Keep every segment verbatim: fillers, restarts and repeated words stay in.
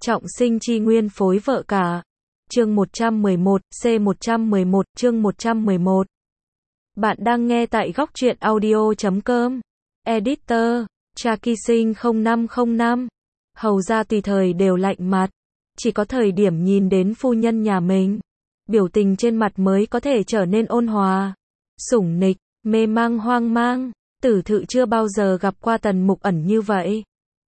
Trọng sinh chi nguyên phối vợ cả. Chương một trăm mười một, C một trăm mười một, chương một trăm mười một. Bạn đang nghe tại góc truyện audio chấm com. Editor, Cha Kỳ Sinh không năm không năm. Hầu ra tùy thời đều lạnh mặt. Chỉ có thời điểm nhìn đến phu nhân nhà mình, biểu tình trên mặt mới có thể trở nên ôn hòa, sủng nịch, mê mang hoang mang. Tử Thự chưa bao giờ gặp qua Tần Mục Ẩn như vậy.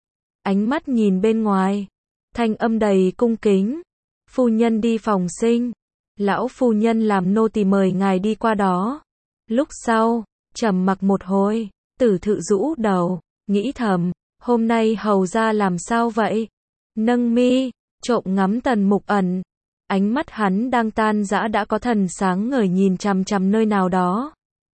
Ánh mắt nhìn bên ngoài, thanh âm đầy cung kính. Phu nhân đi phòng sinh. Lão phu nhân làm nô tỳ mời ngài đi qua đó. Lúc sau, trầm mặc một hồi, Tử Thự rũ đầu, nghĩ thầm, hôm nay hầu ra làm sao vậy? Nâng mi, trộm ngắm Tần Mục Ẩn. Ánh mắt hắn đang tan rã đã có thần sáng ngời nhìn chằm chằm nơi nào đó.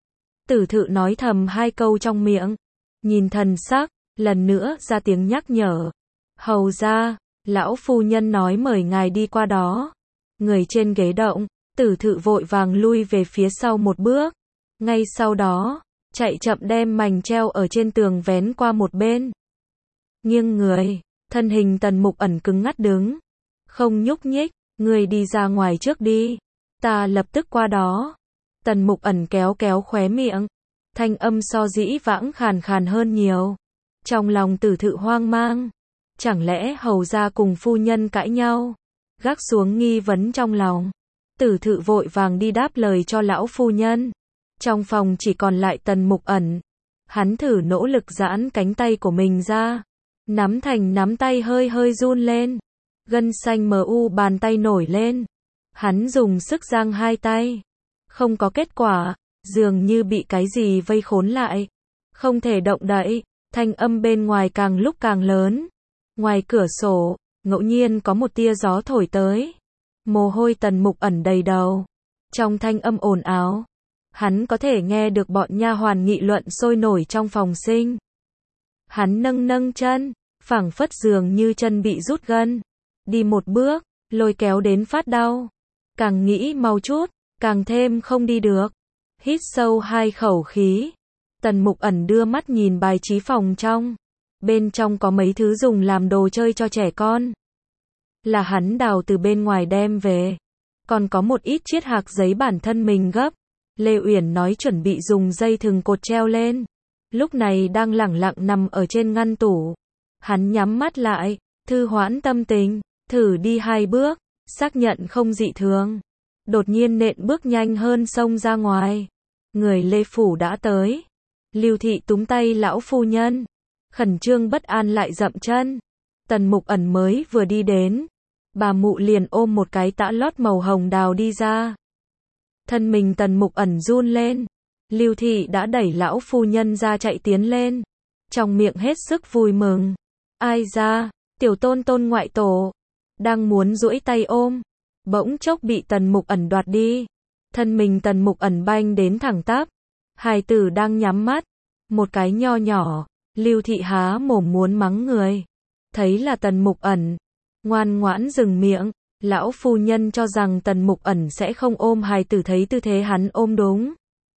Tử Thự nói thầm hai câu trong miệng, nhìn thần sắc, lần nữa ra tiếng nhắc nhở. Hầu ra, lão phu nhân nói mời ngài đi qua đó. Người trên ghế động, Tử Thự vội vàng lui về phía sau một bước. Ngay sau đó, chạy chậm đem mành treo ở trên tường vén qua một bên. Nghiêng người, thân hình Tần Mục Ẩn cứng ngắt đứng, không nhúc nhích. Người đi ra ngoài trước đi, ta lập tức qua đó. Tần Mục Ẩn kéo kéo khóe miệng, thanh âm so dĩ vãng khàn khàn hơn nhiều. Trong lòng Tử Thự hoang mang, chẳng lẽ hầu ra cùng phu nhân cãi nhau? Gác xuống nghi vấn trong lòng, Tử Thự vội vàng đi đáp lời cho lão phu nhân. Trong phòng chỉ còn lại Tần Mục Ẩn. Hắn thử nỗ lực giãn cánh tay của mình ra, nắm thành nắm tay hơi hơi run lên. Gân xanh mờ u bàn tay nổi lên. Hắn dùng sức giang hai tay, không có kết quả, dường như bị cái gì vây khốn lại, không thể động đậy. Thanh âm bên ngoài càng lúc càng lớn. Ngoài cửa sổ, ngẫu nhiên có một tia gió thổi tới. Mồ hôi Tần Mục Ẩn đầy đầu. Trong thanh âm ồn ào, hắn có thể nghe được bọn nha hoàn nghị luận sôi nổi trong phòng sinh. Hắn nâng nâng chân, phảng phất dường như chân bị rút gân. Đi một bước, lôi kéo đến phát đau. Càng nghĩ mau chút, càng thêm không đi được. Hít sâu hai khẩu khí. Tần Mục Ẩn đưa mắt nhìn bài trí phòng trong. Bên trong có mấy thứ dùng làm đồ chơi cho trẻ con. Là hắn đào từ bên ngoài đem về. Còn có một ít chiết hạc giấy bản thân mình gấp. Lê Uyển nói chuẩn bị dùng dây thừng cột treo lên. Lúc này đang lẳng lặng nằm ở trên ngăn tủ. Hắn nhắm mắt lại, thư hoãn tâm tình, thử đi hai bước, xác nhận không dị thường. Đột nhiên nện bước nhanh hơn xông ra ngoài. Người Lê Phủ đã tới. Lưu Thị túm tay lão phu nhân, khẩn trương bất an lại dậm chân. Tần Mục Ẩn mới vừa đi đến, bà mụ liền ôm một cái tã lót màu hồng đào đi ra. Thân mình Tần Mục Ẩn run lên. Lưu Thị đã đẩy lão phu nhân ra chạy tiến lên, trong miệng hết sức vui mừng. Ai ra, tiểu tôn tôn ngoại tổ. Đang muốn duỗi tay ôm, bỗng chốc bị Tần Mục Ẩn đoạt đi. Thân mình Tần Mục Ẩn banh đến thẳng tắp. Hài tử đang nhắm mắt, một cái nho nhỏ. Lưu Thị há mồm muốn mắng người, thấy là Tần Mục Ẩn, ngoan ngoãn dừng miệng. Lão phu nhân cho rằng Tần Mục Ẩn sẽ không ôm hài tử, thấy tư thế hắn ôm đúng,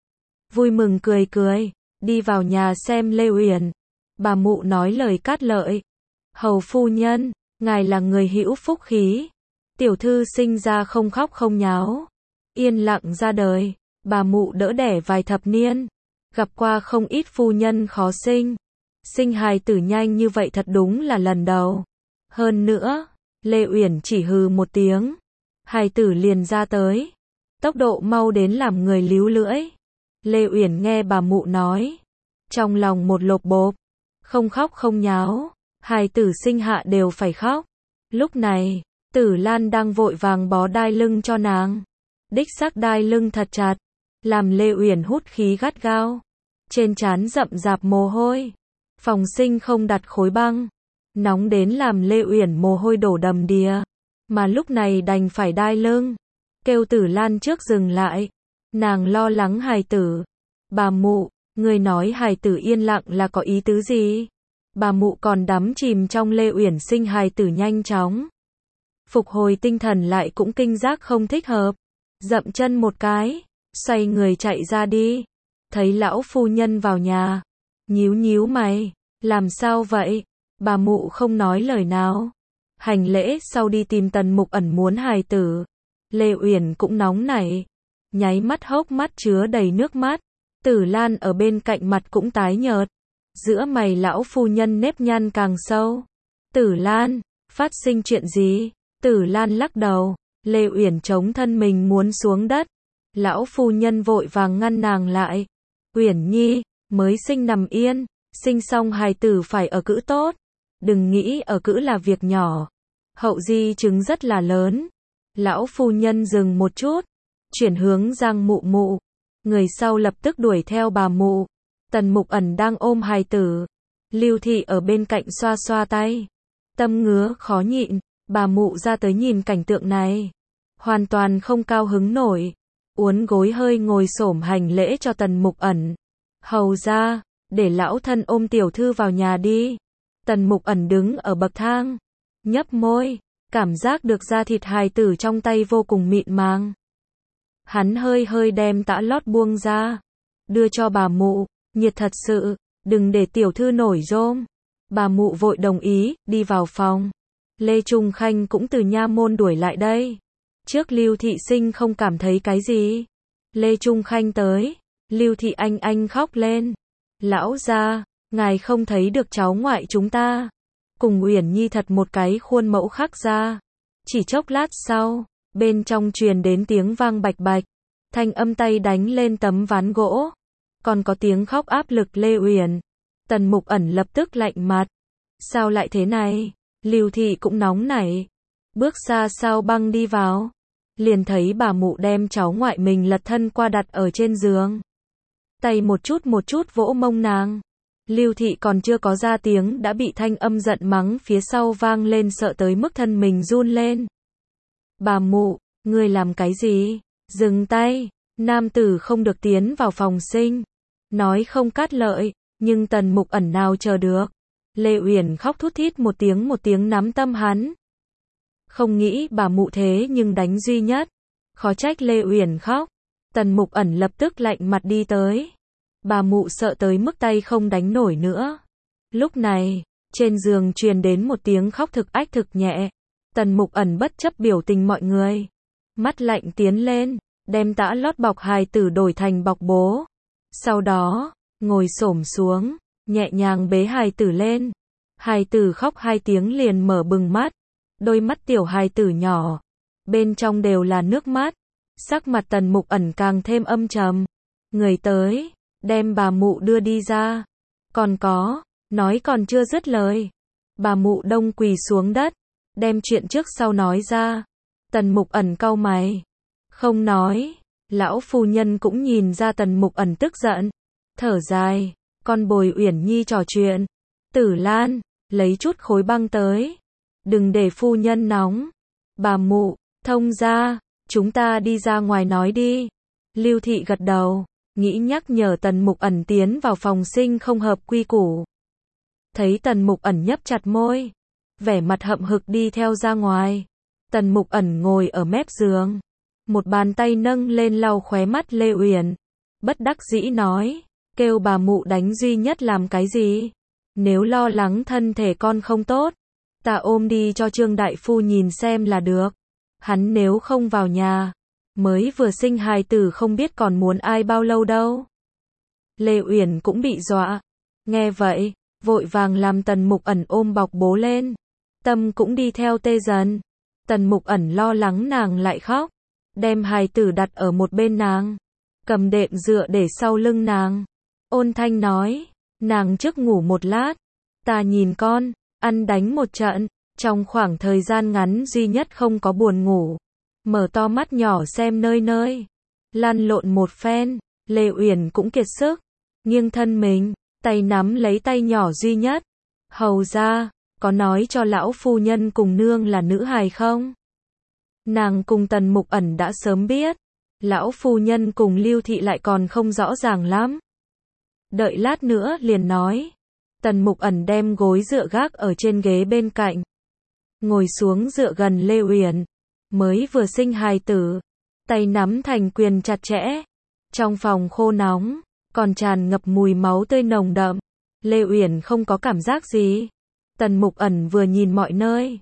vui mừng cười cười, đi vào nhà xem Lê Uyển. Bà mụ nói lời cát lợi. Hầu phu nhân, ngài là người hữu phúc khí. Tiểu thư sinh ra không khóc không nháo, yên lặng ra đời. Bà mụ đỡ đẻ vài thập niên, gặp qua không ít phu nhân khó sinh. Sinh hài tử nhanh như vậy thật đúng là lần đầu. Hơn nữa, Lê Uyển chỉ hừ một tiếng, hài tử liền ra tới. Tốc độ mau đến làm người líu lưỡi. Lê Uyển nghe bà mụ nói, trong lòng một lộp bộp. Không khóc không nháo, hài tử sinh hạ đều phải khóc. Lúc này, Tử Lan đang vội vàng bó đai lưng cho nàng. Đích xác đai lưng thật chặt, làm Lê Uyển hút khí gắt gao. Trên trán rậm rạp mồ hôi. Phòng sinh không đặt khối băng, nóng đến làm Lê Uyển mồ hôi đổ đầm đìa. Mà lúc này đành phải đai lưng. Kêu Tử Lan trước dừng lại. Nàng lo lắng hài tử. Bà mụ, người nói hài tử yên lặng là có ý tứ gì? Bà mụ còn đắm chìm trong Lê Uyển sinh hài tử nhanh chóng. Phục hồi tinh thần lại cũng kinh giác không thích hợp. Dậm chân một cái, xoay người chạy ra đi. Thấy lão phu nhân vào nhà, nhíu nhíu mày, làm sao vậy? Bà mụ không nói lời nào. Hành lễ sau đi tìm Tần Mục Ẩn muốn hài tử. Lê Uyển cũng nóng nảy, nháy mắt hốc mắt chứa đầy nước mắt. Tử Lan ở bên cạnh mặt cũng tái nhợt, giữa mày lão phu nhân nếp nhăn càng sâu. Tử Lan, phát sinh chuyện gì? Tử Lan lắc đầu. Lê Uyển chống thân mình muốn xuống đất. Lão phu nhân vội vàng ngăn nàng lại. Uyển Nhi, mới sinh nằm yên, sinh xong hài tử phải ở cữ tốt. Đừng nghĩ ở cữ là việc nhỏ. Hậu di chứng rất là lớn. Lão phu nhân dừng một chút, chuyển hướng Giang mụ mụ. Người sau lập tức đuổi theo bà mụ. Tần Mục Ẩn đang ôm hài tử. Lưu Thị ở bên cạnh xoa xoa tay. Tâm ngứa khó nhịn, bà mụ ra tới nhìn cảnh tượng này. Hoàn toàn không cao hứng nổi. Uốn gối hơi ngồi xổm hành lễ cho Tần Mục Ẩn. Hầu ra, để lão thân ôm tiểu thư vào nhà đi. Tần Mục Ẩn đứng ở bậc thang, nhấp môi, cảm giác được da thịt hài tử trong tay vô cùng mịn màng. Hắn hơi hơi đem tã lót buông ra, đưa cho bà mụ, nhiệt thật sự, đừng để tiểu thư nổi rôm. Bà mụ vội đồng ý, đi vào phòng. Lê Trung Khanh cũng từ nha môn đuổi lại đây. Trước Lưu Thị Sinh không cảm thấy cái gì. Lê Trung Khanh tới, Lưu Thị Anh Anh khóc lên. Lão gia, ngài không thấy được cháu ngoại chúng ta. Cùng Uyển Nhi thật một cái khuôn mẫu khắc ra. Chỉ chốc lát sau, bên trong truyền đến tiếng vang bạch bạch. Thanh âm tay đánh lên tấm ván gỗ. Còn có tiếng khóc áp lực Lê Uyển. Tần Mục Ẩn lập tức lạnh mặt. Sao lại thế này? Lưu Thị cũng nóng nảy. Bước xa sao băng đi vào. Liền thấy bà mụ đem cháu ngoại mình lật thân qua đặt ở trên giường. Tay một chút một chút vỗ mông nàng. Lưu Thị còn chưa có ra tiếng đã bị thanh âm giận mắng phía sau vang lên sợ tới mức thân mình run lên. Bà mụ, ngươi làm cái gì? Dừng tay, nam tử không được tiến vào phòng sinh. Nói không cát lợi, nhưng Tần Mục Ẩn nào chờ được. Lê Uyển khóc thút thít một tiếng một tiếng nắm tâm hắn. Không nghĩ bà mụ thế nhưng đánh duy nhất. Khó trách Lê Uyển khóc. Tần Mục Ẩn lập tức lạnh mặt đi tới. Bà mụ sợ tới mức tay không đánh nổi nữa. Lúc này, trên giường truyền đến một tiếng khóc thực ách thực nhẹ. Tần Mục Ẩn bất chấp biểu tình mọi người. Mắt lạnh tiến lên, đem tã lót bọc hài tử đổi thành bọc bố. Sau đó, ngồi xổm xuống, nhẹ nhàng bế hài tử lên. Hài tử khóc hai tiếng liền mở bừng mắt. Đôi mắt tiểu hài tử nhỏ. Bên trong đều là nước mắt. Sắc mặt Tần Mục Ẩn càng thêm âm trầm. Người tới, đem bà mụ đưa đi ra. Còn có, nói còn chưa dứt lời. Bà mụ đông quỳ xuống đất, đem chuyện trước sau nói ra. Tần Mục Ẩn cau mày. Không nói. Lão phu nhân cũng nhìn ra Tần Mục Ẩn tức giận. Thở dài, con bồi Uyển Nhi trò chuyện. Tử Lan, lấy chút khối băng tới. Đừng để phu nhân nóng. Bà mụ, thông ra, chúng ta đi ra ngoài nói đi. Lưu Thị gật đầu, nghĩ nhắc nhở Tần Mục Ẩn tiến vào phòng sinh không hợp quy củ. Thấy Tần Mục Ẩn nhấp chặt môi, vẻ mặt hậm hực đi theo ra ngoài. Tần Mục Ẩn ngồi ở mép giường, một bàn tay nâng lên lau khóe mắt Lê Uyển, bất đắc dĩ nói, kêu bà mụ đánh duy nhất làm cái gì? Nếu lo lắng thân thể con không tốt, ta ôm đi cho Trương đại phu nhìn xem là được. Hắn nếu không vào nhà, mới vừa sinh hài tử không biết còn muốn ai bao lâu đâu. Lê Uyển cũng bị dọa. Nghe vậy, vội vàng làm Tần Mục Ẩn ôm bọc bố lên. Tâm cũng đi theo tê dần. Tần Mục Ẩn lo lắng nàng lại khóc, đem hài tử đặt ở một bên nàng, cầm đệm dựa để sau lưng nàng. Ôn thanh nói, nàng trước ngủ một lát, ta nhìn con, ăn đánh một trận, trong khoảng thời gian ngắn duy nhất không có buồn ngủ. Mở to mắt nhỏ xem nơi nơi, lăn lộn một phen, Lê Uyển cũng kiệt sức, nghiêng thân mình, tay nắm lấy tay nhỏ duy nhất. Hầu ra, có nói cho lão phu nhân cùng nương là nữ hài không? Nàng cùng Tần Mục Ẩn đã sớm biết, lão phu nhân cùng Lưu Thị lại còn không rõ ràng lắm. Đợi lát nữa liền nói. Tần Mục Ẩn đem gối dựa gác ở trên ghế bên cạnh, ngồi xuống dựa gần Lê Uyển, mới vừa sinh hài tử, tay nắm thành quyền chặt chẽ. Trong phòng khô nóng, còn tràn ngập mùi máu tươi nồng đậm. Lê Uyển không có cảm giác gì. Tần Mục Ẩn vừa nhìn mọi nơi,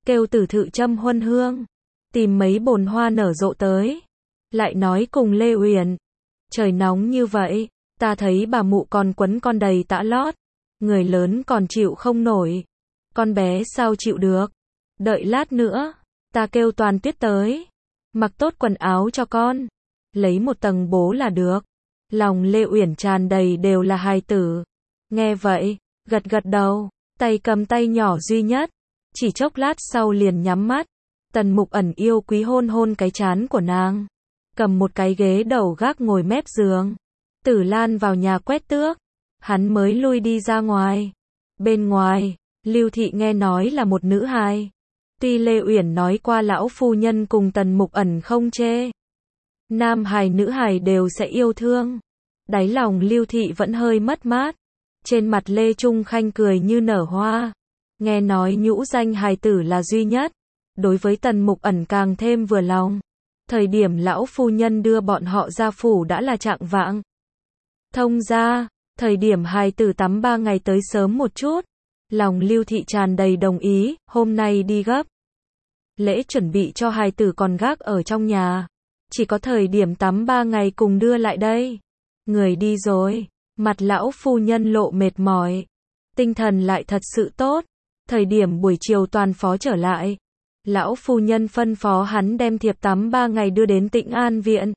kêu Tử Thự châm huân hương, tìm mấy bồn hoa nở rộ tới, lại nói cùng Lê Uyển, trời nóng như vậy, ta thấy bà mụ còn quấn con đầy tã lót, người lớn còn chịu không nổi, con bé sao chịu được, đợi lát nữa, ta kêu Toàn Tuyết tới, mặc tốt quần áo cho con, lấy một tầng bố là được. Lòng Lê Uyển tràn đầy đều là hài tử, nghe vậy, gật gật đầu, tay cầm tay nhỏ duy nhất, chỉ chốc lát sau liền nhắm mắt, Tần Mục Ẩn yêu quý hôn hôn cái trán của nàng, cầm một cái ghế đầu gác ngồi mép giường. Tử Lan vào nhà quét tước, hắn mới lui đi ra ngoài. Bên ngoài, Lưu Thị nghe nói là một nữ hài. Tuy Lê Uyển nói qua lão phu nhân cùng Tần Mục Ẩn không chê, nam hài nữ hài đều sẽ yêu thương. Đáy lòng Lưu Thị vẫn hơi mất mát. Trên mặt Lê Trung Khanh cười như nở hoa. Nghe nói nhũ danh hài tử là duy nhất. Đối với Tần Mục Ẩn càng thêm vừa lòng. Thời điểm lão phu nhân đưa bọn họ ra phủ đã là trạng vạng. Thông ra, thời điểm hài tử tắm ba ngày tới sớm một chút. Lòng Lưu Thị tràn đầy đồng ý, hôm nay đi gấp. Lễ chuẩn bị cho hài tử còn gác ở trong nhà. Chỉ có thời điểm tắm ba ngày cùng đưa lại đây. Người đi rồi, mặt lão phu nhân lộ mệt mỏi. Tinh thần lại thật sự tốt. Thời điểm buổi chiều Toàn phó trở lại. Lão phu nhân phân phó hắn đem thiệp tắm ba ngày đưa đến Tĩnh An viện.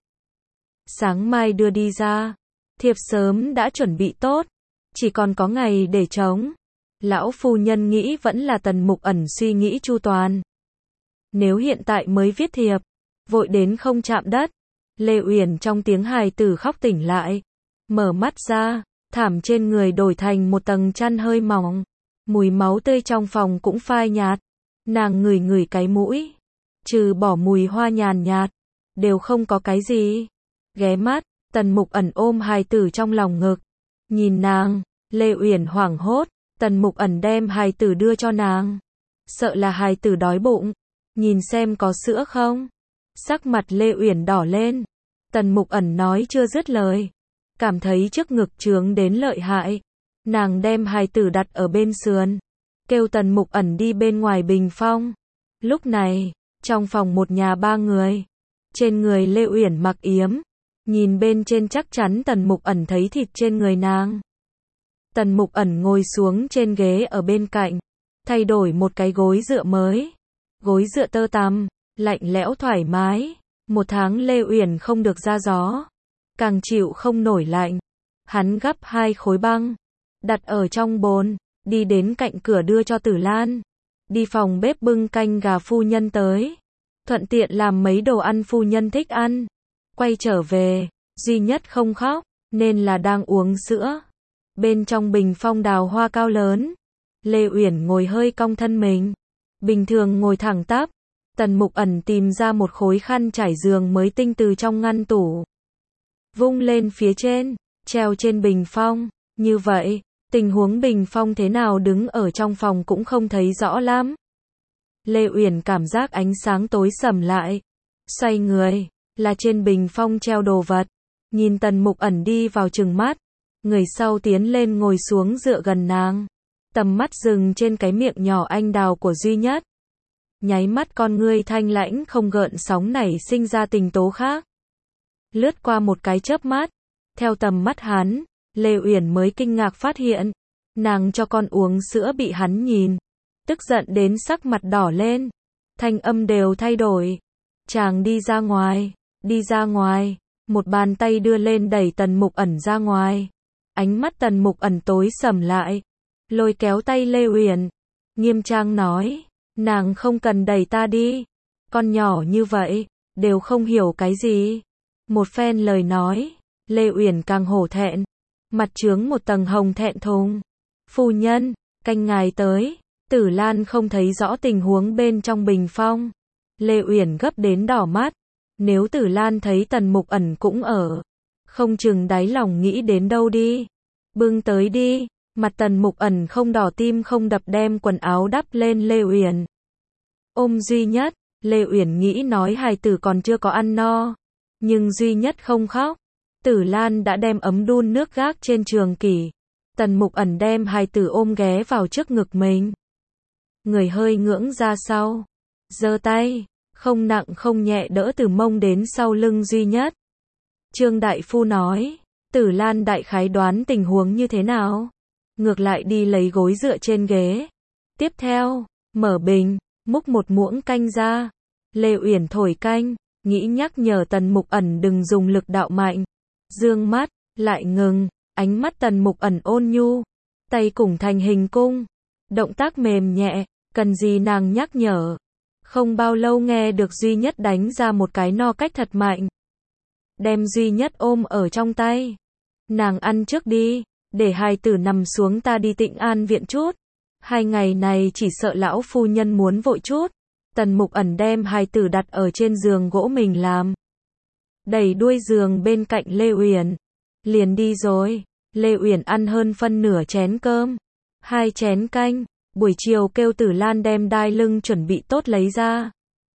Sáng mai đưa đi ra. Thiệp sớm đã chuẩn bị tốt. Chỉ còn có ngày để trống. Lão phu nhân nghĩ vẫn là Tần Mục Ẩn suy nghĩ chu toàn. Nếu hiện tại mới viết thiệp, vội đến không chạm đất. Lê Uyển trong tiếng hài tử khóc tỉnh lại. Mở mắt ra, thảm trên người đổi thành một tầng chăn hơi mỏng. Mùi máu tươi trong phòng cũng phai nhạt. Nàng ngửi ngửi cái mũi. Trừ bỏ mùi hoa nhàn nhạt, đều không có cái gì. Ghé mắt, Tần Mục Ẩn ôm hài tử trong lòng ngực. Nhìn nàng, Lê Uyển hoảng hốt. Tần Mục Ẩn đem hài tử đưa cho nàng. Sợ là hài tử đói bụng. Nhìn xem có sữa không. Sắc mặt Lê Uyển đỏ lên. Tần Mục Ẩn nói chưa dứt lời. Cảm thấy trước ngực trướng đến lợi hại. Nàng đem hài tử đặt ở bên sườn. Kêu Tần Mục Ẩn đi bên ngoài bình phong. Lúc này, trong phòng một nhà ba người. Trên người Lê Uyển mặc yếm. Nhìn bên trên chắc chắn Tần Mục Ẩn thấy thịt trên người nàng. Tần Mục Ẩn ngồi xuống trên ghế ở bên cạnh. Thay đổi một cái gối dựa mới. Gối dựa tơ tằm, lạnh lẽo thoải mái. Một tháng Lê Uyển không được ra gió. Càng chịu không nổi lạnh. Hắn gắp hai khối băng. Đặt ở trong bồn. Đi đến cạnh cửa đưa cho Tử Lan. Đi phòng bếp bưng canh gà phu nhân tới. Thuận tiện làm mấy đồ ăn phu nhân thích ăn. Quay trở về, duy nhất không khóc, nên là đang uống sữa. Bên trong bình phong đào hoa cao lớn. Lê Uyển ngồi hơi cong thân mình. Bình thường ngồi thẳng tắp. Tần Mục Ẩn tìm ra một khối khăn trải giường mới tinh từ trong ngăn tủ. Vung lên phía trên, treo trên bình phong. Như vậy, tình huống bình phong thế nào đứng ở trong phòng cũng không thấy rõ lắm. Lê Uyển cảm giác ánh sáng tối sầm lại. Xoay người, là trên bình phong treo đồ vật. Nhìn Tần Mục Ẩn đi vào trừng mắt. Người sau tiến lên ngồi xuống dựa gần nàng. Tầm mắt dừng trên cái miệng nhỏ anh đào của duy nhất. Nháy mắt con ngươi thanh lãnh không gợn sóng nảy sinh ra tình tố khác. Lướt qua một cái chớp mắt. Theo tầm mắt hắn, Lê Uyển mới kinh ngạc phát hiện. Nàng cho con uống sữa bị hắn nhìn. Tức giận đến sắc mặt đỏ lên. Thanh âm đều thay đổi. Chàng đi ra ngoài, đi ra ngoài. Một bàn tay đưa lên đẩy Tần Mục Ẩn ra ngoài. Ánh mắt Tần Mục Ẩn tối sầm lại. Lôi kéo tay Lê Uyển. Nghiêm trang nói. Nàng không cần đẩy ta đi. Con nhỏ như vậy, đều không hiểu cái gì. Một phen lời nói. Lê Uyển càng hổ thẹn. Mặt trướng một tầng hồng thẹn thùng. Phu nhân, canh ngài tới. Tử Lan không thấy rõ tình huống bên trong bình phong. Lê Uyển gấp đến đỏ mắt. Nếu Tử Lan thấy Tần Mục Ẩn cũng ở. Không chừng đáy lòng nghĩ đến đâu đi. Bưng tới đi. Mặt Tần Mục Ẩn không đỏ tim không đập đem quần áo đắp lên Lê Uyển. Ôm duy nhất. Lê Uyển nghĩ nói hài tử còn chưa có ăn no. Nhưng duy nhất không khóc. Tử Lan đã đem ấm đun nước gác trên trường kỷ. Tần Mục Ẩn đem hài tử ôm ghé vào trước ngực mình. người hơi ngưỡng ra sau, giơ tay, không nặng không nhẹ đỡ từ mông đến sau lưng Duy Nhất. Trương đại phu nói, Tử Lan đại khái đoán tình huống như thế nào? Ngược lại đi lấy gối dựa trên ghế. Tiếp theo, mở bình, múc một muỗng canh ra. Lê Uyển thổi canh, nghĩ nhắc nhở Tần Mục Ẩn đừng dùng lực đạo mạnh. Dương mắt, lại ngừng, ánh mắt Tần Mục Ẩn ôn nhu, tay cùng thành hình cung, động tác mềm nhẹ, cần gì nàng nhắc nhở. Không bao lâu nghe được Duy Nhất đánh ra một cái no cách thật mạnh. Đem Duy Nhất ôm ở trong tay. Nàng ăn trước đi, để hài tử nằm xuống ta đi Tịnh An viện chút. Hai ngày này chỉ sợ lão phu nhân muốn vội chút. Tần Mục Ẩn đem hài tử đặt ở trên giường gỗ mình làm. Đẩy đuôi giường bên cạnh Lê Uyển. Liền đi rồi. Lê Uyển ăn hơn phân nửa chén cơm, hai chén canh, buổi chiều kêu Tử Lan đem đai lưng chuẩn bị tốt lấy ra.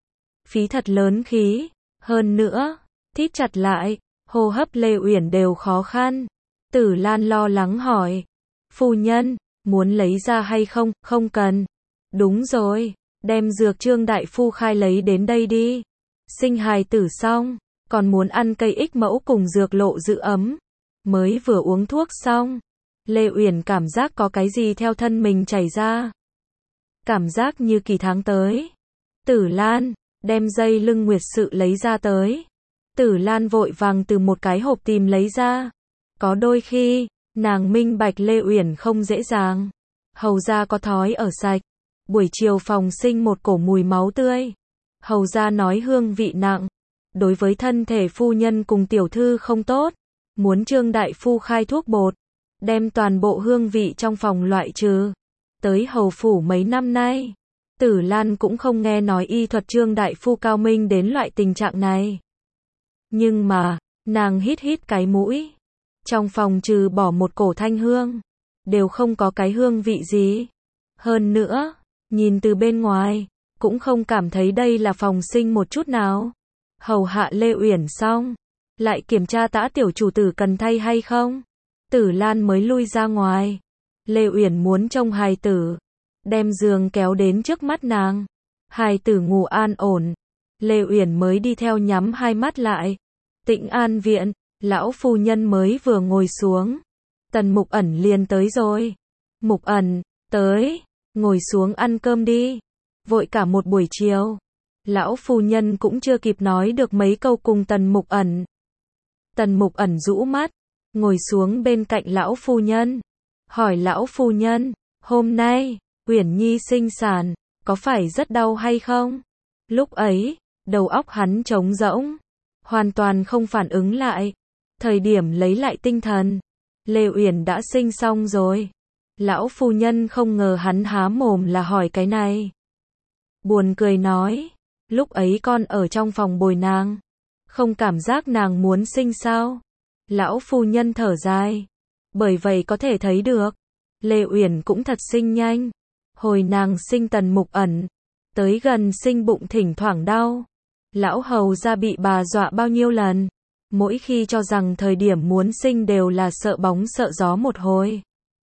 Phí thật lớn khí, hơn nữa, thít chặt lại, hô hấp Lê Uyển đều khó khăn. Tử Lan lo lắng hỏi, phu nhân, muốn lấy ra hay không? Không cần. Đúng rồi, đem dược Trương đại phu khai lấy đến đây đi. Sinh hài tử xong, còn muốn ăn cây ích mẫu cùng dược lộ giữ ấm. Mới vừa uống thuốc xong, Lê Uyển cảm giác có cái gì theo thân mình chảy ra. Cảm giác như kỳ tháng tới. Tử Lan, đem dây lưng nguyệt sự lấy ra tới. Tử Lan vội vàng từ một cái hộp tìm lấy ra. Có đôi khi, nàng minh bạch Lê Uyển không dễ dàng. Hầu ra có thói ở sạch. Buổi chiều phòng sinh một cổ mùi máu tươi. Hầu ra nói hương vị nặng. Đối với thân thể phu nhân cùng tiểu thư không tốt. Muốn Trương đại phu khai thuốc bột. Đem toàn bộ hương vị trong phòng loại trừ. Tới hầu phủ mấy năm nay. Tử Lan cũng không nghe nói y thuật Trương đại phu cao minh đến loại tình trạng này. Nhưng mà, nàng hít hít cái mũi. Trong phòng trừ bỏ một cổ thanh hương. Đều không có cái hương vị gì. Hơn nữa, nhìn từ bên ngoài, cũng không cảm thấy đây là phòng sinh một chút nào. Hầu hạ Lê Uyển xong, lại kiểm tra tã tiểu chủ tử cần thay hay không. Tử Lan mới lui ra ngoài. Lê Uyển muốn trông hài tử. Đem giường kéo đến trước mắt nàng. Hài tử ngủ an ổn. Lê Uyển mới đi theo nhắm hai mắt lại. Tịnh An viện, lão phu nhân mới vừa ngồi xuống. Tần Mục Ẩn liền tới rồi. Mục Ẩn, tới, ngồi xuống ăn cơm đi. Vội cả một buổi chiều. Lão phu nhân cũng chưa kịp nói được mấy câu cùng Tần Mục Ẩn. Tần Mục Ẩn rũ mắt, ngồi xuống bên cạnh lão phu nhân. Hỏi lão phu nhân, hôm nay, Uyển Nhi sinh sản, có phải rất đau hay không? Lúc ấy, đầu óc hắn trống rỗng, hoàn toàn không phản ứng lại. Thời điểm lấy lại tinh thần, Lê Uyển đã sinh xong rồi. Lão phu nhân không ngờ hắn há mồm là hỏi cái này. Buồn cười nói, lúc ấy con ở trong phòng bồi nàng, không cảm giác nàng muốn sinh sao? Lão phu nhân thở dài. Bởi vậy có thể thấy được, Lê Uyển cũng thật sinh nhanh. Hồi nàng sinh Tần Mục Ẩn, tới gần sinh bụng thỉnh thoảng đau. Lão hầu ra bị bà dọa bao nhiêu lần. Mỗi khi cho rằng thời điểm muốn sinh đều là sợ bóng sợ gió một hồi.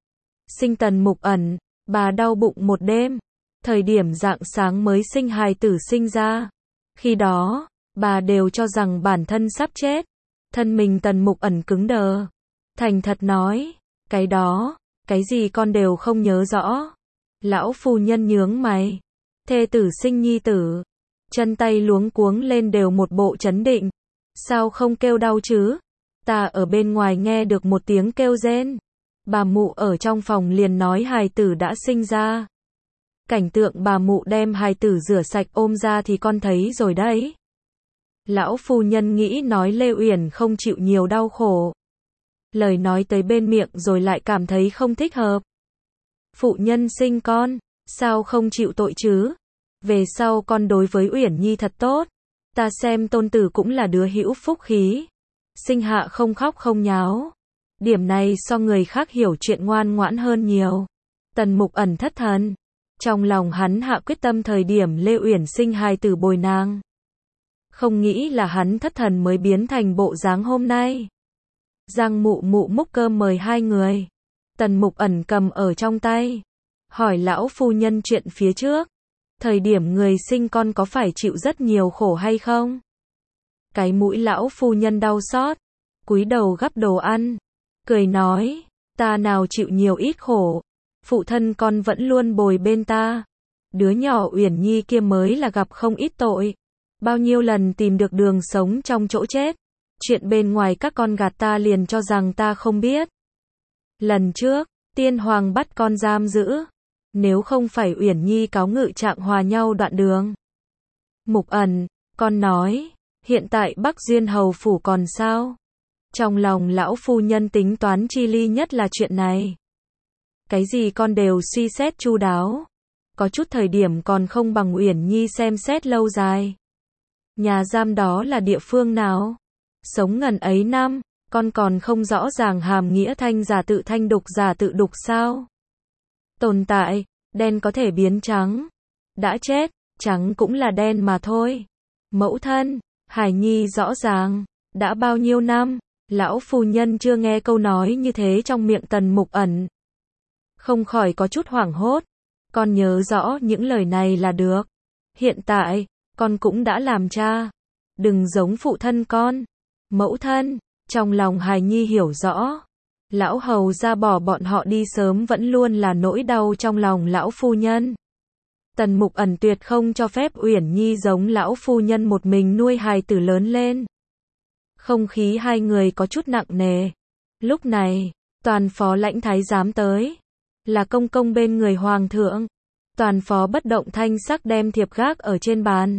Sinh Tần Mục Ẩn, bà đau bụng một đêm. Thời điểm rạng sáng mới sinh hài tử sinh ra. Khi đó, bà đều cho rằng bản thân sắp chết. Thân mình Tần Mục Ẩn cứng đờ. Thành thật nói, cái đó, cái gì con đều không nhớ rõ. Lão phu nhân nhướng mày. Thê tử sinh nhi tử. Chân tay luống cuống lên đều một bộ chấn định. Sao không kêu đau chứ? Ta ở bên ngoài nghe được một tiếng kêu rên. Bà mụ ở trong phòng liền nói hài tử đã sinh ra. Cảnh tượng bà mụ đem hài tử rửa sạch ôm ra thì con thấy rồi đấy. Lão phu nhân nghĩ nói Lê Uyển không chịu nhiều đau khổ. Lời nói tới bên miệng rồi lại cảm thấy không thích hợp. Phụ nhân sinh con, sao không chịu tội chứ? Về sau con đối với Uyển Nhi thật tốt. Ta xem tôn tử cũng là đứa hữu phúc khí. Sinh hạ không khóc không nháo. Điểm này so người khác hiểu chuyện ngoan ngoãn hơn nhiều. Tần Mục Ẩn thất thần. Trong lòng hắn hạ quyết tâm thời điểm Lê Uyển sinh hài tử bồi nàng. Không nghĩ là hắn thất thần mới biến thành bộ dáng hôm nay. Giang mụ mụ múc cơm mời hai người. Tần Mục Ẩn cầm ở trong tay. hỏi lão phu nhân chuyện phía trước. Thời điểm người sinh con có phải chịu rất nhiều khổ hay không? Cái mũi lão phu nhân đau xót, cúi đầu gắp đồ ăn, cười nói, ta nào chịu nhiều ít khổ, phụ thân con vẫn luôn bồi bên ta. Đứa nhỏ Uyển Nhi kia mới là gặp không ít tội, bao nhiêu lần tìm được đường sống trong chỗ chết. Chuyện bên ngoài các con gạt ta liền cho rằng ta không biết. Lần trước, tiên hoàng bắt con giam giữ, nếu không phải Uyển Nhi cáo ngự trạng hòa nhau đoạn đường. Mục Ẩn, con nói, hiện tại Bắc Duyên hầu phủ còn sao? Trong lòng lão phu nhân tính toán chi ly nhất là chuyện này. Cái gì con đều suy xét chu đáo. Có chút thời điểm còn không bằng Uyển Nhi xem xét lâu dài. Nhà giam đó là địa phương nào? Sống ngần ấy năm, con còn không rõ ràng hàm nghĩa thanh giả tự thanh đục giả tự đục sao? Tồn tại, đen có thể biến trắng. Đã chết, trắng cũng là đen mà thôi. Mẫu thân, Hải Nhi rõ ràng, đã bao nhiêu năm, lão phu nhân chưa nghe câu nói như thế trong miệng Tần Mục Ẩn. Không khỏi có chút hoảng hốt. Con nhớ rõ những lời này là được. Hiện tại, con cũng đã làm cha. Đừng giống phụ thân con. Mẫu thân, trong lòng Hài Nhi hiểu rõ. Lão hầu ra bỏ bọn họ đi sớm vẫn luôn là nỗi đau trong lòng lão phu nhân. Tần Mục Ẩn tuyệt không cho phép Uyển Nhi giống lão phu nhân một mình nuôi hài tử lớn lên. Không khí hai người có chút nặng nề. Lúc này, toàn phó lãnh thái giám tới. Là công công bên người hoàng thượng. Toàn phó bất động thanh sắc đem thiệp gác ở trên bàn.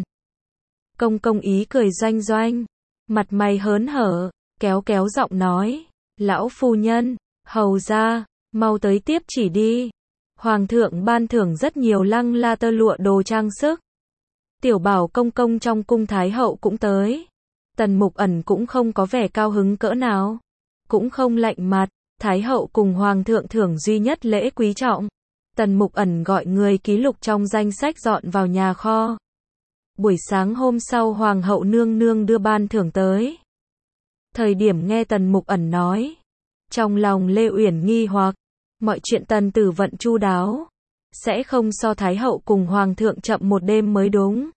Công công ý cười doanh doanh, mặt mày hớn hở, kéo kéo giọng nói, lão phu nhân, hầu ra, mau tới tiếp chỉ đi. Hoàng thượng ban thưởng rất nhiều lăng la tơ lụa đồ trang sức. Tiểu bảo công công trong cung thái hậu cũng tới. Tần Mục Ẩn cũng không có vẻ cao hứng cỡ nào, cũng không lạnh mặt. Thái hậu cùng hoàng thượng thưởng duy nhất lễ quý trọng. Tần Mục Ẩn gọi người ký lục trong danh sách dọn vào nhà kho. Buổi sáng hôm sau hoàng hậu nương nương đưa ban thưởng tới. Thời điểm nghe Tần Mục Ẩn nói, trong lòng Lê Uyển nghi hoặc, mọi chuyện tần tử vận chu đáo, sẽ không so thái hậu cùng hoàng thượng chậm một đêm mới đúng.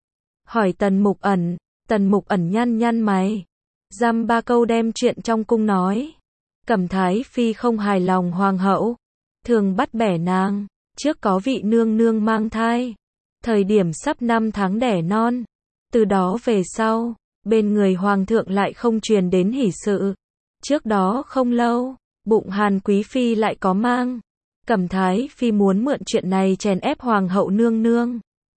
Hỏi Tần Mục Ẩn, Tần Mục Ẩn nhăn nhăn mày, dăm ba câu đem chuyện trong cung nói. Cẩm Thái Phi không hài lòng hoàng hậu, thường bắt bẻ nàng, trước có vị nương nương mang thai, thời điểm sắp năm tháng đẻ non, từ đó về sau, bên người hoàng thượng lại không truyền đến hỷ sự. Trước đó không lâu, bụng Hàn Quý Phi lại có mang, Cẩm Thái Phi muốn mượn chuyện này chèn ép hoàng hậu nương nương.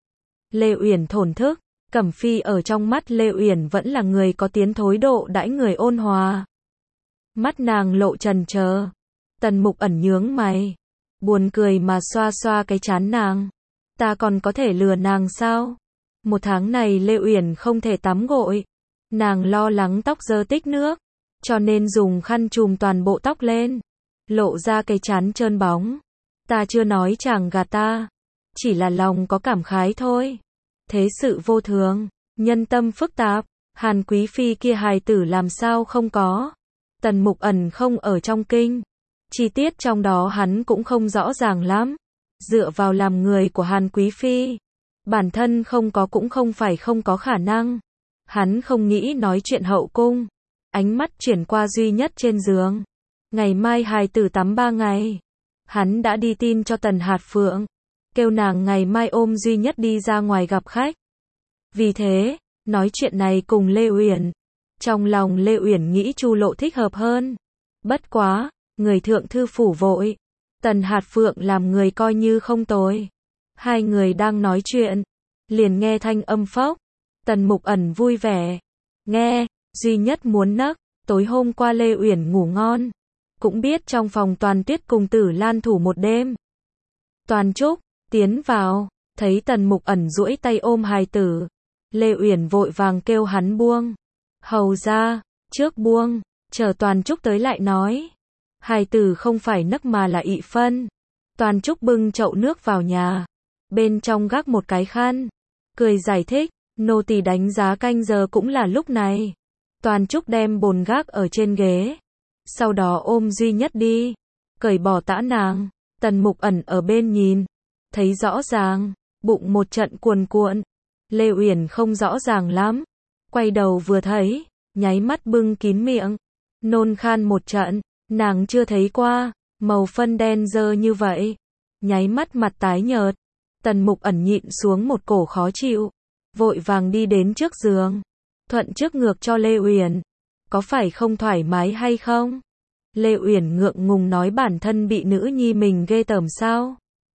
Lê Uyển thổn thức, Cẩm Phi ở trong mắt Lê Uyển vẫn là người có tiến thối độ đãi người ôn hòa. Mắt nàng lộ trần chờ. Tần Mục Ẩn nhướng mày, buồn cười mà xoa xoa cái trán nàng. Ta còn có thể lừa nàng sao? Một tháng này Lê Uyển không thể tắm gội. Nàng lo lắng tóc dơ tích nước, cho nên dùng khăn chùm toàn bộ tóc lên, lộ ra cái trán trơn bóng. Ta chưa nói chàng gạt ta, chỉ là lòng có cảm khái thôi. Thế sự vô thường, nhân tâm phức tạp, Hàn Quý Phi kia hài tử làm sao không có. Tần Mục Ẩn không ở trong kinh, chi tiết trong đó hắn cũng không rõ ràng lắm. Dựa vào làm người của Hàn Quý Phi, bản thân không có cũng không phải không có khả năng. Hắn không nghĩ nói chuyện hậu cung. Ánh mắt chuyển qua duy nhất trên giường. Ngày mai hài tử tắm ba ngày. Hắn đã đi tin cho Tần Hạt Phượng, kêu nàng ngày mai ôm duy nhất đi ra ngoài gặp khách. Vì thế, nói chuyện này cùng Lê Uyển. Trong lòng Lê Uyển nghĩ Chu Lộ thích hợp hơn. Bất quá, người thượng thư phủ vội. Tần Hạt Phượng làm người coi như không tồi. Hai người đang nói chuyện, liền nghe thanh âm phốc. Tần Mục Ẩn vui vẻ. Nghe, duy nhất muốn nấc. Tối hôm qua Lê Uyển ngủ ngon, cũng biết trong phòng Toàn Tuyết cùng Tử Lan thủ một đêm. Toàn Trúc tiến vào, thấy Tần Mục Ẩn duỗi tay ôm hài tử. Lê Uyển vội vàng kêu hắn buông. Hầu ra, trước buông, chờ Toàn Trúc tới lại nói. Hài tử không phải nấc mà là ị phân. Toàn Trúc bưng chậu nước vào nhà, bên trong gác một cái khăn, cười giải thích, nô tỳ đánh giá canh giờ cũng là lúc này. Toàn Trúc đem bồn gác ở trên ghế, sau đó ôm duy nhất đi, cởi bỏ tã nàng, Tần Mục Ẩn ở bên nhìn, thấy rõ ràng, bụng một trận cuồn cuộn. Lê Uyển không rõ ràng lắm, quay đầu vừa thấy, nháy mắt bưng kín miệng, nôn khan một trận, nàng chưa thấy qua, màu phân đen dơ như vậy, nháy mắt mặt tái nhợt. Tần Mục Ẩn nhịn xuống một cổ khó chịu, vội vàng đi đến trước giường, thuận trước ngược cho Lê Uyển, có phải không thoải mái hay không? Lê Uyển ngượng ngùng nói bản thân bị nữ nhi mình ghê tởm sao?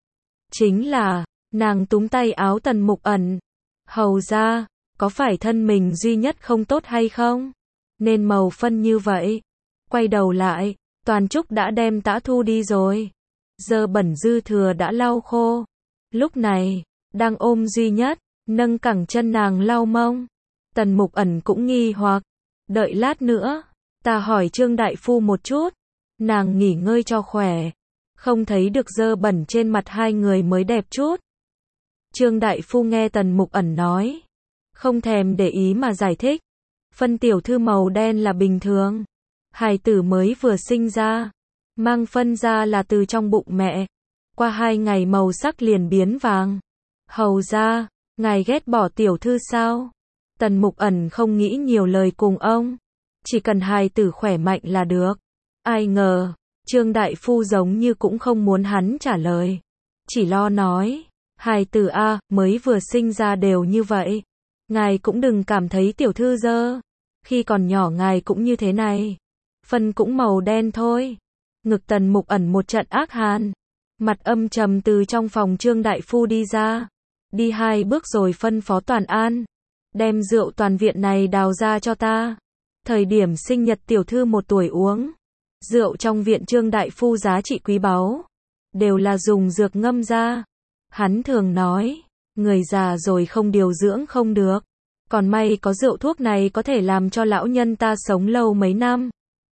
Chính là, nàng túm tay áo Tần Mục Ẩn, hầu ra, có phải thân mình duy nhất không tốt hay không? Nên màu phân như vậy. Quay đầu lại, Toàn Trúc đã đem tã thu đi rồi. Dơ bẩn dư thừa đã lau khô. Lúc này, đang ôm duy nhất, nâng cẳng chân nàng lau mông. Tần Mục Ẩn cũng nghi hoặc, đợi lát nữa, ta hỏi Trương đại phu một chút, nàng nghỉ ngơi cho khỏe, không thấy được dơ bẩn trên mặt hai người mới đẹp chút. Trương đại phu nghe Tần Mục Ẩn nói, không thèm để ý mà giải thích, phân tiểu thư màu đen là bình thường, hài tử mới vừa sinh ra, mang phân ra là từ trong bụng mẹ, qua hai ngày màu sắc liền biến vàng. Hầu ra, ngài ghét bỏ tiểu thư sao? Tần Mục Ẩn không nghĩ nhiều lời cùng ông, chỉ cần hài tử khỏe mạnh là được. Ai ngờ, Trương đại phu giống như cũng không muốn hắn trả lời, chỉ lo nói, hài tử a, mới vừa sinh ra đều như vậy, ngài cũng đừng cảm thấy tiểu thư dơ, khi còn nhỏ ngài cũng như thế này, phân cũng màu đen thôi. Ngực Tần Mục Ẩn một trận ác hàn, mặt âm trầm từ trong phòng Trương đại phu đi ra, đi hai bước rồi phân phó Toàn An, đem rượu toàn viện này đào ra cho ta. Thời điểm sinh nhật tiểu thư một tuổi uống, rượu trong viện Trương đại phu giá trị quý báu, đều là dùng dược ngâm ra. Hắn thường nói, người già rồi không điều dưỡng không được, còn may có rượu thuốc này có thể làm cho lão nhân ta sống lâu mấy năm.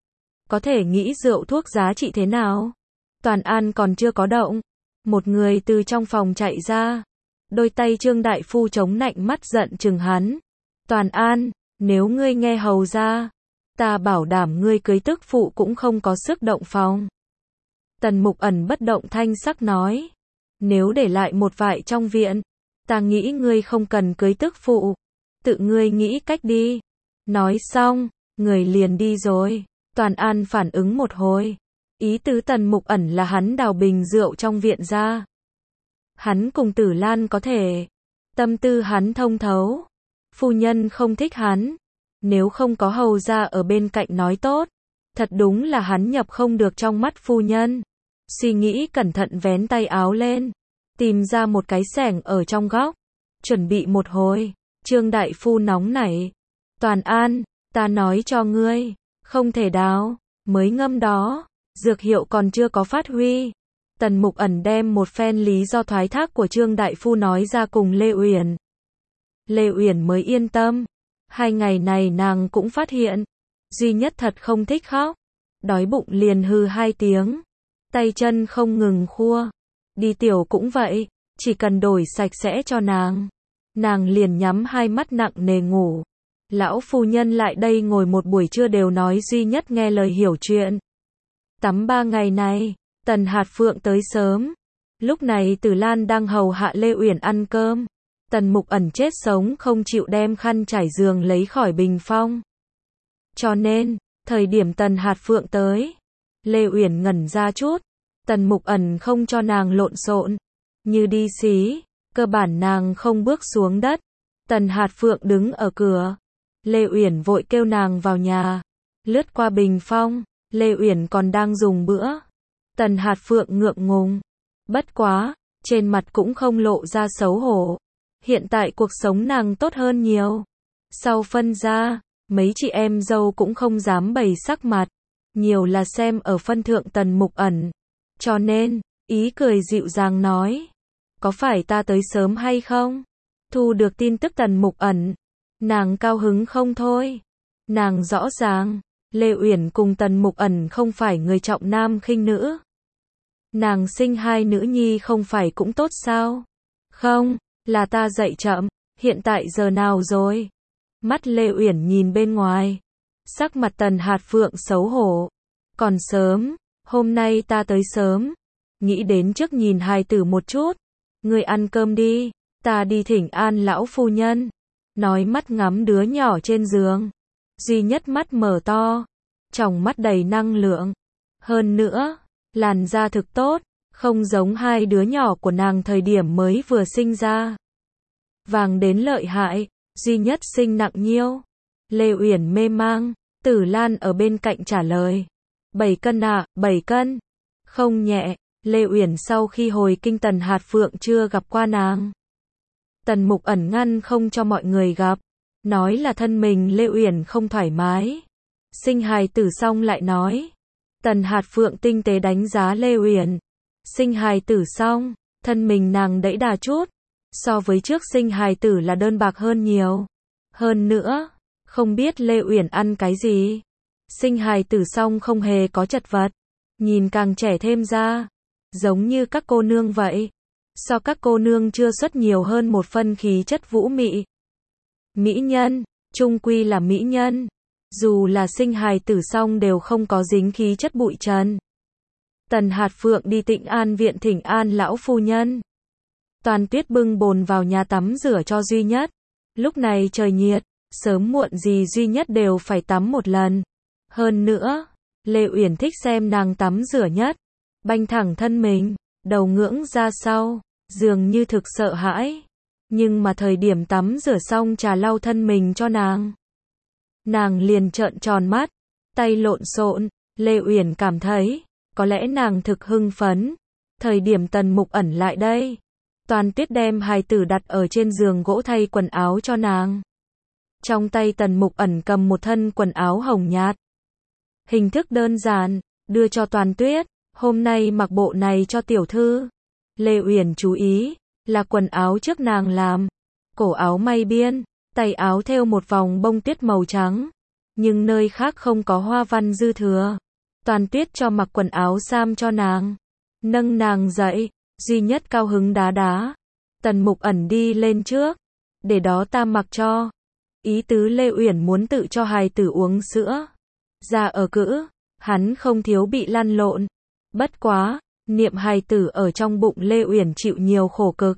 Có thể nghĩ rượu thuốc giá trị thế nào? Toàn An còn chưa có động, một người từ trong phòng chạy ra, đôi tay Trương đại phu chống nạnh mắt giận chừng hắn. Toàn An, nếu ngươi nghe hầu ra, ta bảo đảm ngươi cưới tức phụ cũng không có sức động phòng. Tần Mục Ẩn bất động thanh sắc nói, nếu để lại một vại trong viện, ta nghĩ ngươi không cần cưới tức phụ, tự ngươi nghĩ cách đi. Nói xong, người liền đi rồi. Toàn An phản ứng một hồi, ý tứ Tần Mục Ẩn là hắn đào bình rượu trong viện ra. Hắn cùng Tử Lan có thể, tâm tư hắn thông thấu, phu nhân không thích hắn, nếu không có hầu ra ở bên cạnh nói tốt, thật đúng là hắn nhập không được trong mắt phu nhân. Suy nghĩ cẩn thận vén tay áo lên, tìm ra một cái xẻng ở trong góc, chuẩn bị một hồi. Trương đại phu nóng nảy, Toàn An, ta nói cho ngươi, không thể đào, mới ngâm đó, dược hiệu còn chưa có phát huy. Tần Mục Ẩn đem một phen lý do thoái thác của Trương đại phu nói ra cùng Lê Uyển. Lê Uyển mới yên tâm, hai ngày này nàng cũng phát hiện, duy nhất thật không thích khóc, đói bụng liền hừ hai tiếng, tay chân không ngừng khua, đi tiểu cũng vậy, chỉ cần đổi sạch sẽ cho nàng, nàng liền nhắm hai mắt nặng nề ngủ. Lão phu nhân lại đây ngồi một buổi trưa đều nói duy nhất nghe lời hiểu chuyện. Tắm ba ngày này, Tần Hạt Phượng tới sớm. Lúc này Tử Lan đang hầu hạ Lê Uyển ăn cơm. Tần Mục Ẩn chết sống không chịu đem khăn trải giường lấy khỏi bình phong. Cho nên, thời điểm Tần Hạt Phượng tới, Lê Uyển ngẩn ra chút. Tần Mục Ẩn không cho nàng lộn xộn, như đi xí, cơ bản nàng không bước xuống đất. Tần Hạt Phượng đứng ở cửa. Lê Uyển vội kêu nàng vào nhà, lướt qua bình phong, Lê Uyển còn đang dùng bữa. Tần Hạt Phượng ngượng ngùng, bất quá, trên mặt cũng không lộ ra xấu hổ. Hiện tại cuộc sống nàng tốt hơn nhiều. Sau phân ra, mấy chị em dâu cũng không dám bày sắc mặt, nhiều là xem ở phân thượng Tần Mục Ẩn. Cho nên, ý cười dịu dàng nói, có phải ta tới sớm hay không? Thu được tin tức Tần Mục Ẩn, nàng cao hứng không thôi. Nàng rõ ràng, Lê Uyển cùng Tần Mục Ẩn không phải người trọng nam khinh nữ. Nàng sinh hai nữ nhi không phải cũng tốt sao? Không, là ta dậy chậm, hiện tại giờ nào rồi? Mắt Lê Uyển nhìn bên ngoài, sắc mặt Tần Hạt Phượng xấu hổ. Còn sớm, hôm nay ta tới sớm. nghĩ đến trước nhìn hài tử một chút. Người ăn cơm đi, ta đi thỉnh an lão phu nhân. Nói mắt ngắm đứa nhỏ trên giường. Duy Nhất mắt mở to, tròng mắt đầy năng lượng. Hơn nữa, làn da thực tốt, không giống hai đứa nhỏ của nàng thời điểm mới vừa sinh ra. Vàng đến lợi hại, Duy Nhất sinh nặng nhiêu? Lê Uyển mê mang, Tử Lan ở bên cạnh trả lời. bảy cân ạ, bảy cân. Không nhẹ, Lê Uyển sau khi hồi kinh Tần Hạt Phượng chưa gặp qua nàng. Tần Mục ẩn ngăn không cho mọi người gặp, nói là thân mình Lê Uyển không thoải mái. Sinh hài tử xong lại nói. Tần Hạt Phượng tinh tế đánh giá Lê Uyển. Sinh hài tử xong, thân mình nàng đẫy đà chút. So với trước sinh hài tử là đơn bạc hơn nhiều. Hơn nữa, không biết Lê Uyển ăn cái gì. Sinh hài tử xong không hề có chật vật. Nhìn càng trẻ thêm ra. Giống như các cô nương vậy. So các cô nương chưa xuất nhiều hơn một phân khí chất vũ mị. Mỹ nhân, chung quy là mỹ nhân. Dù là sinh hài tử xong đều không có dính khí chất bụi trần. Tần Hạt Phượng đi Tịnh An viện thỉnh an lão phu nhân. Toàn Tuyết bưng bồn vào nhà tắm rửa cho Duy Nhất. Lúc này trời nhiệt, sớm muộn gì Duy Nhất đều phải tắm một lần. Hơn nữa, Lê Uyển thích xem nàng tắm rửa nhất. Banh thẳng thân mình, đầu ngưỡng ra sau, dường như thực sợ hãi. Nhưng mà thời điểm tắm rửa xong trà lau thân mình cho nàng. Nàng liền trợn tròn mắt, tay lộn xộn, Lê Uyển cảm thấy, có lẽ nàng thực hưng phấn. Thời điểm Tần Mục ẩn lại đây, Toàn Tuyết đem hài tử đặt ở trên giường gỗ thay quần áo cho nàng. Trong tay Tần Mục ẩn cầm một thân quần áo hồng nhạt. Hình thức đơn giản, đưa cho Toàn Tuyết, hôm nay mặc bộ này cho tiểu thư. Lê Uyển chú ý, là quần áo trước nàng làm. Cổ áo may biên, tay áo thêu một vòng bông tuyết màu trắng. Nhưng nơi khác không có hoa văn dư thừa. Toàn Tuyết cho mặc quần áo sam cho nàng. Nâng nàng dậy, Duy Nhất cao hứng đá đá. Tần Mục ẩn đi lên trước. Để đó ta mặc cho. Ý tứ Lê Uyển muốn tự cho hài tử uống sữa. Ra ở cữ, hắn không thiếu bị lăn lộn. Bất quá, niệm hài tử ở trong bụng Lê Uyển chịu nhiều khổ cực.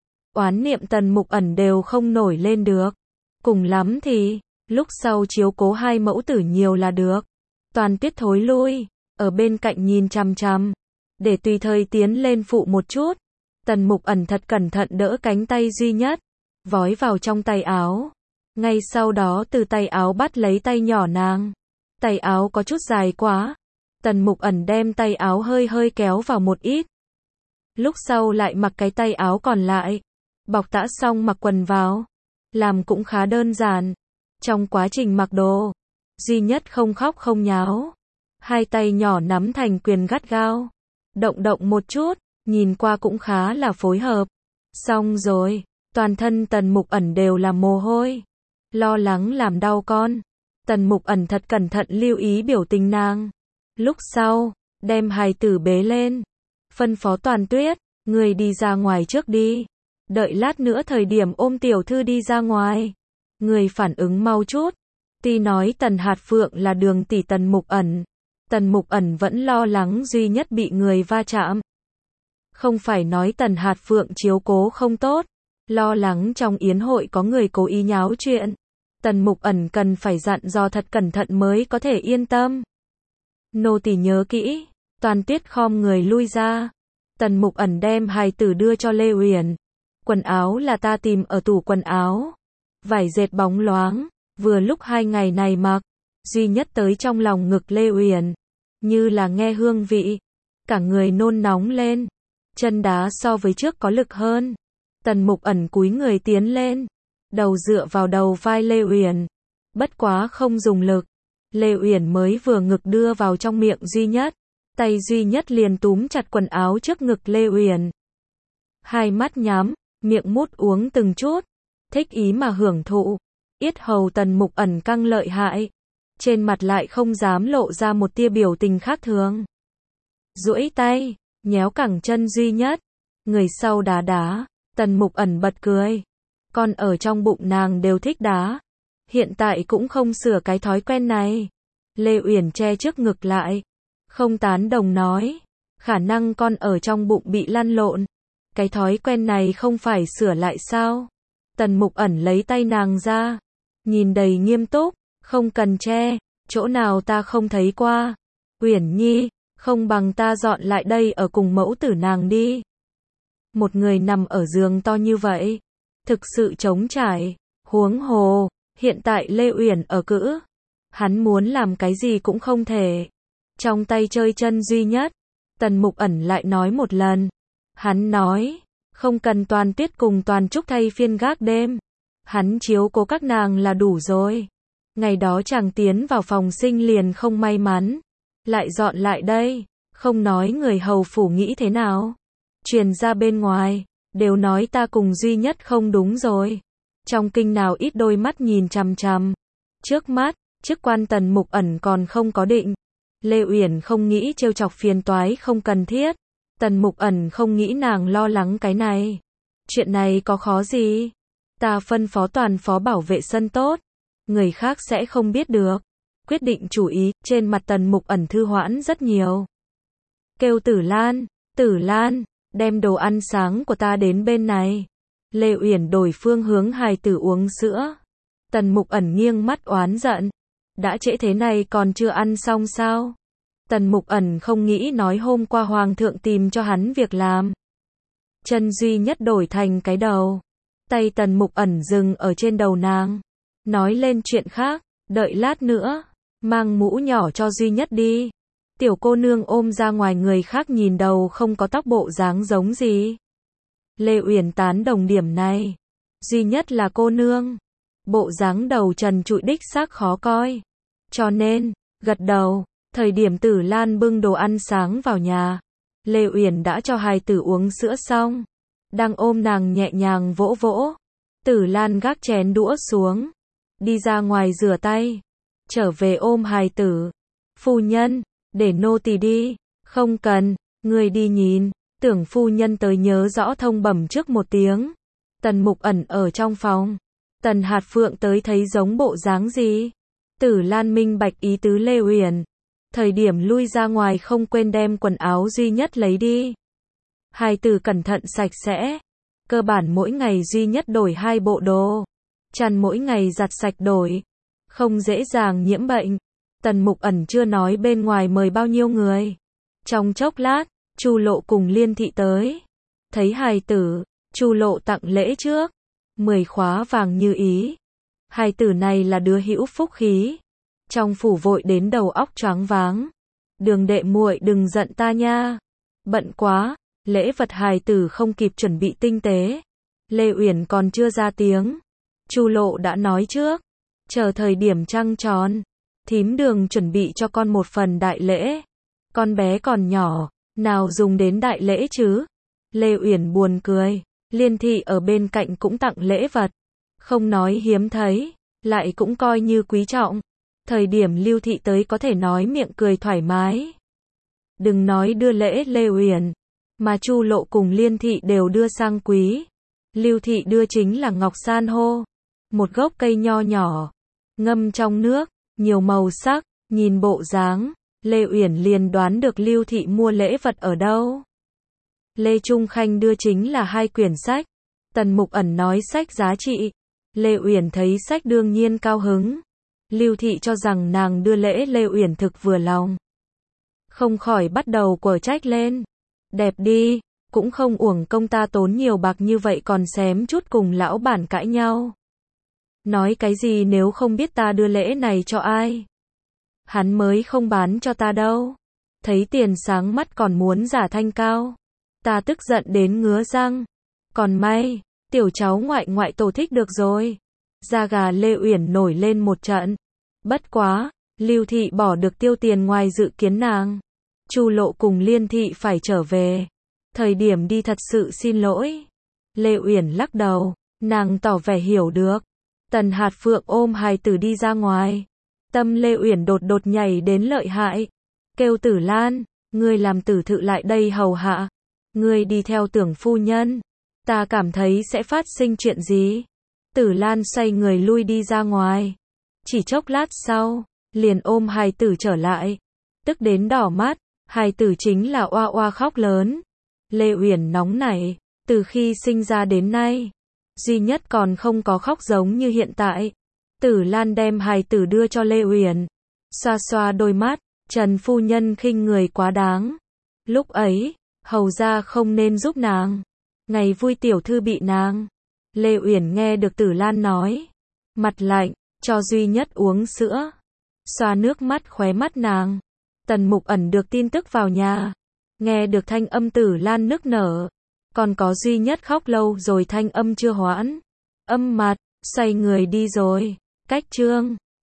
Oán niệm Tần Mục ẩn đều không nổi lên được. Cùng lắm thì, lúc sau chiếu cố hai mẫu tử nhiều là được. Toàn Tuyết thối lui, ở bên cạnh nhìn chằm chằm. Để tùy thời tiến lên phụ một chút. Tần Mục ẩn thật cẩn thận đỡ cánh tay Duy Nhất. Vói vào trong tay áo. Ngay sau đó từ tay áo bắt lấy tay nhỏ nàng. Tay áo có chút dài quá. Tần Mục ẩn đem tay áo hơi hơi kéo vào một ít. Lúc sau lại mặc cái tay áo còn lại. Bọc tã xong mặc quần vào. Làm cũng khá đơn giản. Trong quá trình mặc đồ, Duy Nhất không khóc không nháo. Hai tay nhỏ nắm thành quyền gắt gao. Động động một chút, nhìn qua cũng khá là phối hợp. Xong rồi, toàn thân Tần Mục ẩn đều là mồ hôi. Lo lắng làm đau con. Tần Mục ẩn thật cẩn thận lưu ý biểu tình nàng. Lúc sau, đem hài tử bế lên. Phân phó Toàn Tuyết, người đi ra ngoài trước đi. Đợi lát nữa thời điểm ôm tiểu thư đi ra ngoài. Người phản ứng mau chút. Tuy nói Tần Hạt Phượng là đường tỷ Tần Mục ẩn. Tần Mục ẩn vẫn lo lắng Duy Nhất bị người va chạm. Không phải nói Tần Hạt Phượng chiếu cố không tốt. Lo lắng trong yến hội có người cố ý nháo chuyện. Tần Mục ẩn cần phải dặn dò thật cẩn thận mới có thể yên tâm. Nô tỳ nhớ kỹ. Toàn Tuyết khom người lui ra. Tần Mục ẩn đem hài tử đưa cho Lê Uyển. Quần áo là ta tìm ở tủ quần áo. Vải dệt bóng loáng. Vừa lúc hai ngày này mặc. Duy Nhất tới trong lòng ngực Lê Uyển. Như là nghe hương vị. Cả người nôn nóng lên. Chân đá so với trước có lực hơn. Tần Mục ẩn cúi người tiến lên. Đầu dựa vào đầu vai Lê Uyển. Bất quá không dùng lực. Lê Uyển mới vừa ngực đưa vào trong miệng Duy Nhất. Tay Duy Nhất liền túm chặt quần áo trước ngực Lê Uyển. Hai mắt nhắm, miệng mút uống từng chút. Thích ý mà hưởng thụ. Yết hầu Tần Mục ẩn căng lợi hại. Trên mặt lại không dám lộ ra một tia biểu tình khác thường. Duỗi tay, nhéo cẳng chân Duy Nhất. Người sau đá đá. Tần Mục ẩn bật cười. Con ở trong bụng nàng đều thích đá. Hiện tại cũng không sửa cái thói quen này. Lê Uyển che trước ngực lại. Không tán đồng nói. khả năng con ở trong bụng bị lăn lộn. Cái thói quen này không phải sửa lại sao? Tần Mục Ẩn lấy tay nàng ra, nhìn đầy nghiêm túc, không cần che, chỗ nào ta không thấy qua. Uyển Nhi, không bằng ta dọn lại đây ở cùng mẫu tử nàng đi. Một người nằm ở giường to như vậy, thực sự trống trải, huống hồ, hiện tại Lê Uyển ở cữ, hắn muốn làm cái gì cũng không thể. Trong tay chơi chân duy nhất, Tần Mục Ẩn lại nói một lần. Hắn nói, không cần Toàn Tuyết cùng Toàn Trúc thay phiên gác đêm. Hắn chiếu cố các nàng là đủ rồi. Ngày đó chàng tiến vào phòng sinh liền không may mắn, lại dọn lại đây, không nói người hầu phủ nghĩ thế nào. Truyền ra bên ngoài, đều nói ta cùng duy nhất không đúng rồi. Trong kinh nào ít đôi mắt nhìn chằm chằm. Trước mắt, chức quan Tần Mục Ẩn còn không có định. Lê Uyển không nghĩ trêu chọc phiền toái không cần thiết. Tần Mục Ẩn không nghĩ nàng lo lắng cái này. Chuyện này có khó gì? Ta phân phó toàn phó bảo vệ sân tốt, người khác sẽ không biết được. Quyết định chủ ý, trên mặt Tần Mục Ẩn thư hoãn rất nhiều. Kêu Tử Lan, Tử Lan, đem đồ ăn sáng của ta đến bên này. Lê Uyển đổi phương hướng hài tử uống sữa. Tần Mục Ẩn nghiêng mắt oán giận. Đã trễ thế này còn chưa ăn xong sao? Tần Mục Ẩn không nghĩ nói hôm qua Hoàng thượng tìm cho hắn việc làm. Chân duy nhất đổi thành cái đầu. Tay Tần Mục Ẩn dừng ở trên đầu nàng. Nói lên chuyện khác, đợi lát nữa, mang mũ nhỏ cho duy nhất đi. Tiểu cô nương ôm ra ngoài người khác nhìn đầu không có tóc bộ dáng giống gì. Lê Uyển tán đồng điểm này. Duy nhất là cô nương. Bộ dáng đầu trần trụi đích xác khó coi. Cho nên, gật đầu, thời điểm Tử Lan bưng đồ ăn sáng vào nhà. Lê Uyển đã cho hài tử uống sữa xong. Đang ôm nàng nhẹ nhàng vỗ vỗ. Tử Lan gác chén đũa xuống. Đi ra ngoài rửa tay. Trở về ôm hài tử. Phu nhân, để nô tỳ đi. Không cần, người đi nhìn. Tưởng phu nhân tới nhớ rõ thông bẩm trước một tiếng. Tần Mục Ẩn ở trong phòng. Tần Hạt Phượng tới thấy giống bộ dáng gì? Tử Lan minh bạch ý tứ Lê Uyển. Thời điểm lui ra ngoài không quên đem quần áo duy nhất lấy đi. Hài tử cẩn thận sạch sẽ. Cơ bản mỗi ngày duy nhất đổi hai bộ đồ. Chăn mỗi ngày giặt sạch đổi. Không dễ dàng nhiễm bệnh. Tần Mục Ẩn chưa nói bên ngoài mời bao nhiêu người. Trong chốc lát, Chu Lộ cùng Liên Thị tới. Thấy hài tử, Chu Lộ tặng lễ trước. Mười khóa vàng như ý. Hài tử này là đứa hữu phúc khí. Trong phủ vội đến đầu óc choáng váng. Đường đệ muội đừng giận ta nha. Bận quá, lễ vật hài tử không kịp chuẩn bị tinh tế. Lê Uyển còn chưa ra tiếng. Chu Lộ đã nói trước. Chờ thời điểm trăng tròn. Thím Đường chuẩn bị cho con một phần đại lễ. Con bé còn nhỏ, nào dùng đến đại lễ chứ? Lê Uyển buồn cười. Liên Thị ở bên cạnh cũng tặng lễ vật. Không nói hiếm thấy, lại cũng coi như quý trọng. Thời điểm Lưu Thị tới có thể nói miệng cười thoải mái. Đừng nói đưa lễ Lê Uyển, mà Chu Lộ cùng Liên Thị đều đưa sang quý. Lưu Thị đưa chính là ngọc san hô. Một gốc cây nho nhỏ, ngâm trong nước, nhiều màu sắc, nhìn bộ dáng, Lê Uyển liền đoán được Lưu Thị mua lễ vật ở đâu. Lê Trung Khanh đưa chính là hai quyển sách. Tần Mục Ẩn nói sách giá trị. Lê Uyển thấy sách đương nhiên cao hứng. Lưu Thị cho rằng nàng đưa lễ Lê Uyển thực vừa lòng. Không khỏi bắt đầu quở trách lên. Đẹp đi, cũng không uổng công ta tốn nhiều bạc như vậy còn xém chút cùng lão bản cãi nhau. Nói cái gì nếu không biết ta đưa lễ này cho ai? Hắn mới không bán cho ta đâu. Thấy tiền sáng mắt còn muốn giả thanh cao. Ta tức giận đến ngứa răng. Còn may, tiểu cháu ngoại ngoại tổ thích được rồi. Da gà Lê Uyển nổi lên một trận. Bất quá, Lưu Thị bỏ được tiêu tiền ngoài dự kiến nàng. Chu Lộ cùng Liên Thị phải trở về. Thời điểm đi thật sự xin lỗi. Lê Uyển lắc đầu, nàng tỏ vẻ hiểu được. Tần Hạt Phượng ôm hài tử đi ra ngoài. Tâm Lê Uyển đột đột nhảy đến lợi hại. Kêu Tử Lan, ngươi làm tử thự lại đây hầu hạ. Ngươi đi theo Tưởng phu nhân. Ta cảm thấy sẽ phát sinh chuyện gì? Tử Lan xoay người lui đi ra ngoài. Chỉ chốc lát sau, liền ôm hài tử trở lại. Tức đến đỏ mắt, Hài tử chính là oa oa khóc lớn. Lê Uyển nóng nảy, từ khi sinh ra đến nay, duy nhất còn không có khóc giống như hiện tại. Tử Lan đem hài tử đưa cho Lê Uyển, xoa xoa đôi mắt, Trần phu nhân khinh người quá đáng. Lúc ấy, hầu ra không nên giúp nàng. Ngày vui tiểu thư bị nàng. Lê Uyển nghe được Tử Lan nói, mặt lạnh, cho duy nhất uống sữa, xoa nước mắt khóe mắt nàng. Tần Mục Ẩn được tin tức vào nhà, nghe được thanh âm Tử Lan nức nở, còn có duy nhất khóc lâu rồi thanh âm chưa hoãn, âm mặt, xoay người đi rồi. Cách chương